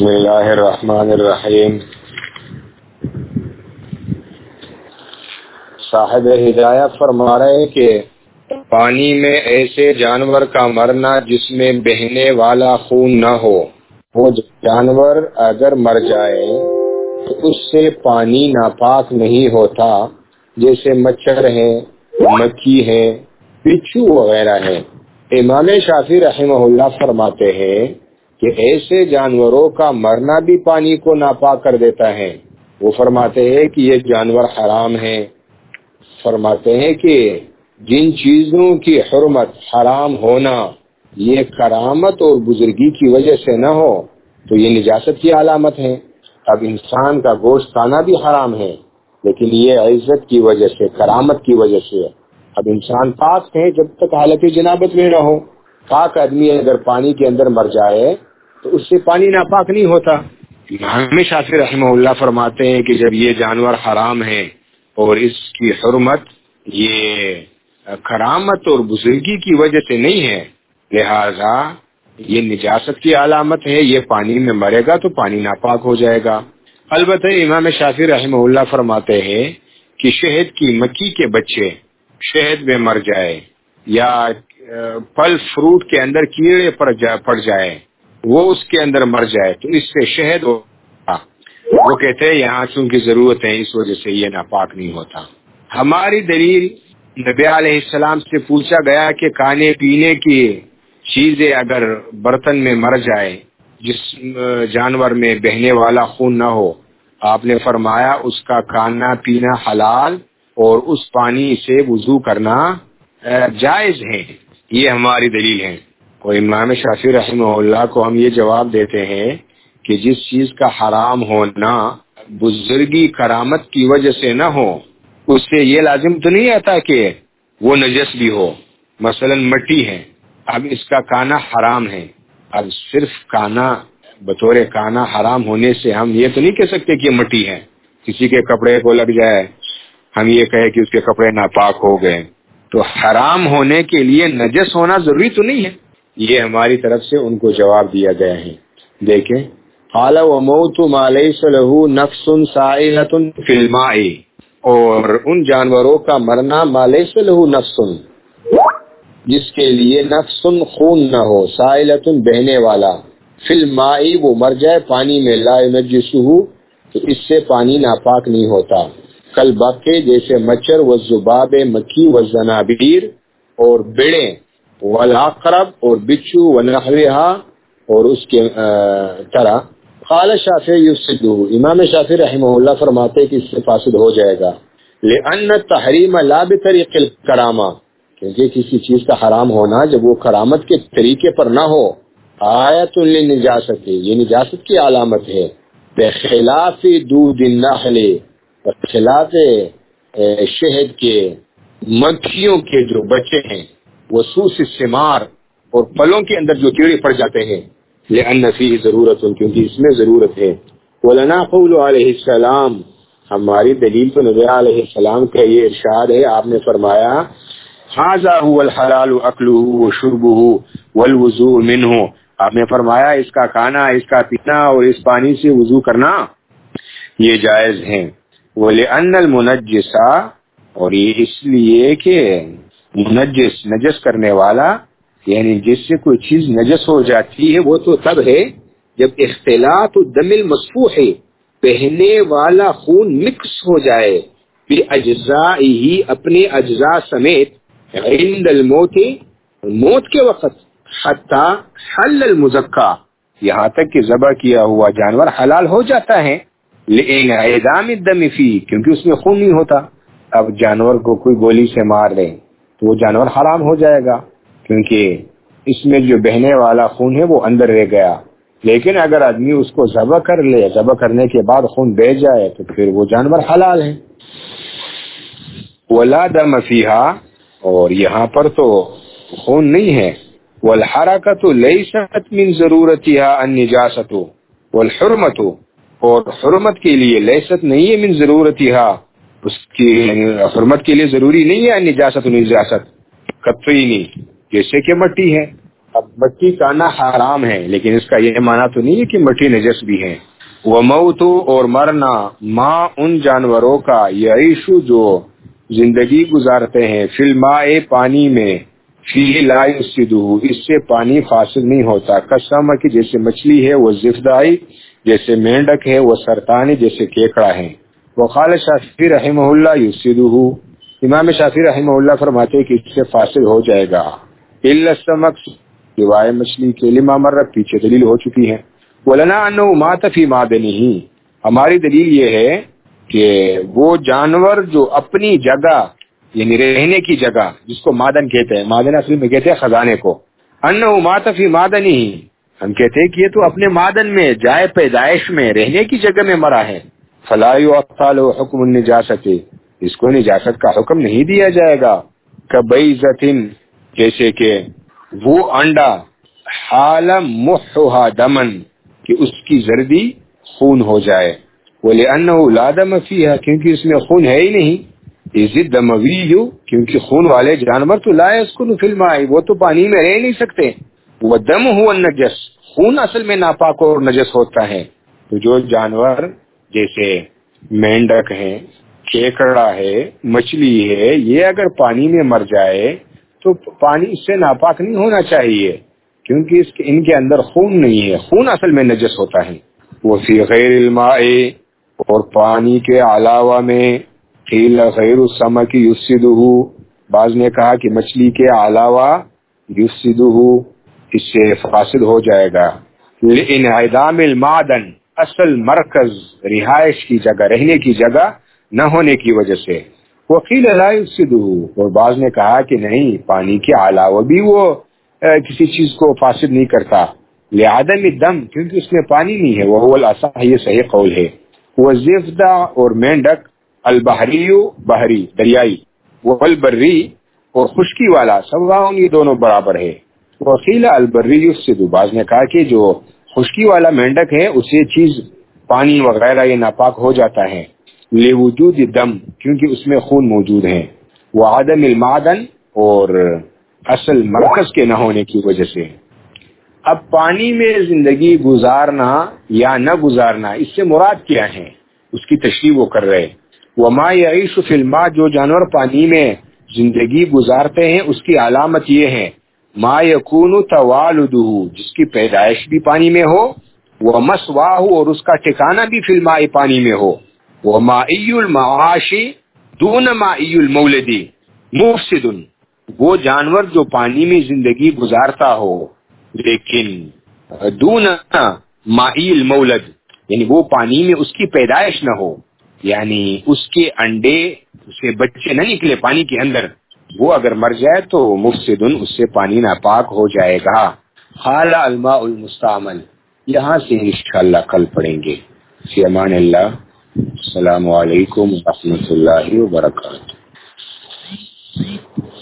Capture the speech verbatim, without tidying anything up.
بسم اللہ الرحمن الرحیم۔ صاحب ہدایت فرما رہے ہیں کہ پانی میں ایسے جانور کا مرنا جس میں بہنے والا خون نہ ہو، وہ جانور اگر مر جائے تو اس سے پانی ناپاک نہیں ہوتا، جیسے مچھر ہے، مکھی ہے، بچھو وغیرہ ہے۔ امام شافعی رحمہ اللہ فرماتے ہیں کہ ایسے جانوروں کا مرنا بھی پانی کو ناپاک کر دیتا ہے۔ وہ فرماتے ہیں کہ یہ جانور حرام ہیں۔ فرماتے ہیں کہ جن چیزوں کی حرمت حرام ہونا یہ کرامت اور بزرگی کی وجہ سے نہ ہو تو یہ نجاست کی علامت ہے۔ اب انسان کا گوشت کھانا بھی حرام ہے، لیکن یہ عزت کی وجہ سے، کرامت کی وجہ سے۔ اب انسان پاک ہے جب تک حالت جنابت میں نہ ہو۔ پاک آدمی اگر پانی کے اندر مر جائے تو اس سے پانی ناپاک نہیں ہوتا۔ امام شافعی رحمہ اللہ فرماتے ہیں کہ جب یہ جانور حرام ہے اور اس کی حرمت یہ کرامت اور بزرگی کی وجہ سے نہیں ہے، لہذا یہ نجاست کی علامت ہے، یہ پانی میں مرے گا تو پانی ناپاک ہو جائے گا۔ البتہ امام شافعی رحمہ اللہ فرماتے ہیں کہ شہد کی مکھی کے بچے شہد میں مر جائے یا پھل فروٹ کے اندر کیڑے پڑ جائے، وہ اس کے اندر مر جائے تو اس سے شہد ہوتا، وہ کہتے ہیں یہاں چونکہ ضرورت ہے اس وجہ سے یہ ناپاک نہیں ہوتا۔ ہماری دلیل، نبی علیہ السلام سے پوچھا گیا کہ کھانے پینے کی چیزیں اگر برتن میں مر جائے جس جانور میں بہنے والا خون نہ ہو، آپ نے فرمایا اس کا کھانا پینا حلال اور اس پانی سے وضو کرنا جائز ہے۔ یہ ہماری دلیل ہے۔ اور امام شافعی رحمہ اللہ کو ہم یہ جواب دیتے ہیں کہ جس چیز کا حرام ہونا بزرگی کرامت کی وجہ سے نہ ہو، اس سے یہ لازم تو نہیں آتا کہ وہ نجس بھی ہو۔ مثلا مٹی ہے، اب اس کا کھانا حرام ہے، اب صرف کھانا بطور کھانا حرام ہونے سے ہم یہ تو نہیں کہہ سکتے کہ یہ مٹی ہے۔ کسی کے کپڑے کو لگ جائے ہم یہ کہیں کہ اس کے کپڑے ناپاک ہو گئے، تو حرام ہونے کے لیے نجس ہونا ضروری تو نہیں ہے۔ یہ ہماری طرف سے ان کو جواب دیا گیا ہے۔ دیکھیں، قال وموت ما ليس له نفس سائلة في الماء، اور ان جانوروں کا مرنا ما ليس له نفس، جس کے لیے نفس خون نہ ہو، سائلة بہنے والا، فی الماء وہ مر جائے پانی میں، لا ينجسه تو اس سے پانی ناپاک نہیں ہوتا۔ کل باقی جیسے مچھر والذباب مکھی والزنابیر اور بیڑے، والعقرب اور بچھو ونحوها اور اس کے طرح۔ قال شافعی یفسدہ، امام شافعی رحمہ اللہ فرماتے کہ اس سے فاسد ہو جائے گا۔ لأن التحریم لا بطریق الکرامہ، کیونکہ کسی چیز کا حرام ہونا جب وہ کرامت کے طریقے پر نہ ہو، آیت للنجاست، یہ نجاست کی علامت ہے۔ بخلاف دود النحل، بخلاف شہد کے مکھیوں کے جو بچے ہیں، وسوس الثمار اور پھلوں کے اندر جو کیڑے پڑ جاتے ہیں، لأن فیہ ضرورت، کیونکہ اس میں ضرورت ہے۔ ولنا قول علیہ السلام، ہماری دلیل تو نبی علیہ السلام کا یہ ارشاد ہے، آپ نے فرمایا ھذا هو الحلال اکلہ وشربہ والوضوء منہ، آپ نے فرمایا اس کا کھانا، اس کا پینا اور اس پانی سے وضو کرنا یہ جائز ہے۔ ولأن المنجس، اور یہ اس لیے کہ منجس نجس کرنے والا، یعنی جس سے کوئی چیز نجس ہو جاتی ہے وہ تو تب ہے جب اختلاط الدم المسفوح، بہنے والا خون مکس ہو جائے، باجزائہ اپنے اجزاء سمیت، عند الموت موت کے وقت، حتی حل المزکا یہاں تک کہ ذبح کیا ہوا جانور حلال ہو جاتا ہے، لانعدام الدم فیہ کیونکہ اس میں خون نہیں ہوتا۔ اب جانور کو کوئی گولی سے مار لے تو وہ جانور حرام ہو جائے گا، کیونکہ اس میں جو بہنے والا خون ہے وہ اندر رہ گیا۔ لیکن اگر آدمی اس کو ذبح کر لے، ذبح کرنے کے بعد خون بہ جائے تو پھر وہ جانور حلال ہے۔ ولا دم فیہا، اور یہاں پر تو خون نہیں ہے۔ والحرکۃ لیست من ضرورتها النجاست، والحرمۃ، اور حرمت کے لیے لیست نہیں ہے من ضرورتها، اس کی حرمت کے لیے ضروری نہیں ہے نجاست نجاست، قطعی نہیں، جیسے کہ مٹی ہے، اب مٹی کھانا حرام ہے، لیکن اس کا یہ معنی تو نہیں ہے کہ مٹی نجس بھی ہے۔ وموت اور مرنا ماں ان جانوروں کا یعیشو جو زندگی گزارتے ہیں فی الماء پانی میں، فی لا یفسدہ اس سے پانی فاسد نہیں ہوتا، کسمک کی جیسے مچھلی ہے، وہ زفدائی جیسے مینڈک ہے، وہ سرطانی جیسے کیکڑا ہے۔ وقال شافعی رحمہ اللہ یفسدہ امام شافعی رحمہ اللہ فرماتے کہ اس سے فاسد ہو جائے گا، الا السمک سوائے مچھلی کے، لما مرت پیچھے دلیل ہو چکی ہے۔ ولنا انه مات فی معدنہ ہماری دلیل یہ ہے کہ وہ جانور جو اپنی جگہ یعنی رہنے کی جگہ جس کو معدن کہتے ہیں، معدن اصل میں کہتے ہیں خزانے کو، انه مات فی معدنہ ہم کہتے ہیں کہ یہ تو اپنے معدن میں جائے پیدائش میں رہنے کی جگہ میں مرا ہے، فلا یعطل حکم النجاست اس کو نجاست کا حکم نہیں دیا جائے گا، کبیضۃ جیسے کہ وہ انڈا حال محھا دمن کہ اس کی زردی خون ہو جائے، وَلِأَنَّهُ لَا دَمَ فِيهَا کیونکہ اس میں خون ہے ہی نہیں، اِذِ الدَّمَوِيُّ کیونکہ خون والے جانور تو لا يسكن فی الماء وہ تو پانی میں رہ نہیں سکتے، وَالدَّمُ هُوَ النَّجَسُ خون اصل میں ناپاک اور نجس ہوتا ہے۔ تو جو جانور جیسے مینڈک ہے، کیکڑا ہے، مچھلی ہے، یہ اگر پانی میں مر جائے تو پانی اس سے ناپاک نہیں ہونا چاہیے کیونکہ اس کے ان کے اندر خون نہیں ہے، خون اصل میں نجس ہوتا ہے۔ وہ فی غیر الماء اور پانی کے علاوہ میں، قیل غیر السمک یفسدہ بعض نے کہا کہ مچھلی کے علاوہ یفسدہ اس سے فاسد ہو جائے گا، لانعدام المعدن اصل مرکز رہائش کی جگہ رہنے کی جگہ نہ ہونے کی وجہ سے، وقیل لا یفسدہ اور بعض نے کہا کہ نہیں پانی کے علاوہ بھی وہ کسی چیز کو فاسد نہیں کرتا، لعدم الدم کیونکہ اس میں پانی نہیں ہے، وہ الاصح یہ صحیح قول ہے۔ والزفدہ اور مینڈک البحری بحری دریائی، والبری اور خشکی والا سواء یہ دونوں برابر ہے، وقیل البری یفسد بعض نے کہا کہ جو خشکی والا مینڈک ہے اسے چیز پانی وغیرہ یہ ناپاک ہو جاتا ہے، لوجود دم کیونکہ اس میں خون موجود ہے، وعدم المعدن اور اصل مرکز کے نہ ہونے کی وجہ سے۔ اب پانی میں زندگی گزارنا یا نہ گزارنا اس سے مراد کیا ہے اس کی تشریح وہ کر رہے، وما یعیش فی الماء جو جانور پانی میں زندگی گزارتے ہیں اس کی علامت یہ ہے، ما یکون توالدہ جس کی پیدائش بھی پانی میں ہو، ومسواہ اور اس کا ٹھکانہ بھی فی الماء پانی میں ہو، ومائی المعاش دون مائی المولد مفسد وہ جانور جو پانی میں زندگی گزارتا ہو لیکن دون مائی المولد یعنی وہ پانی میں اس کی پیدائش نہ ہو، یعنی اس کے انڈے اسے بچے نہ نکلے پانی کے اندر، وہ اگر مر جائے تو مفسد اس سے پانی ناپاک ہو جائے گا۔ قال الماء المستعمل یہاں سے انشاءاللہ کل پڑھیں گے۔ فی امان اللہ، السلام علیکم ورحمۃ اللہ وبرکاتہ۔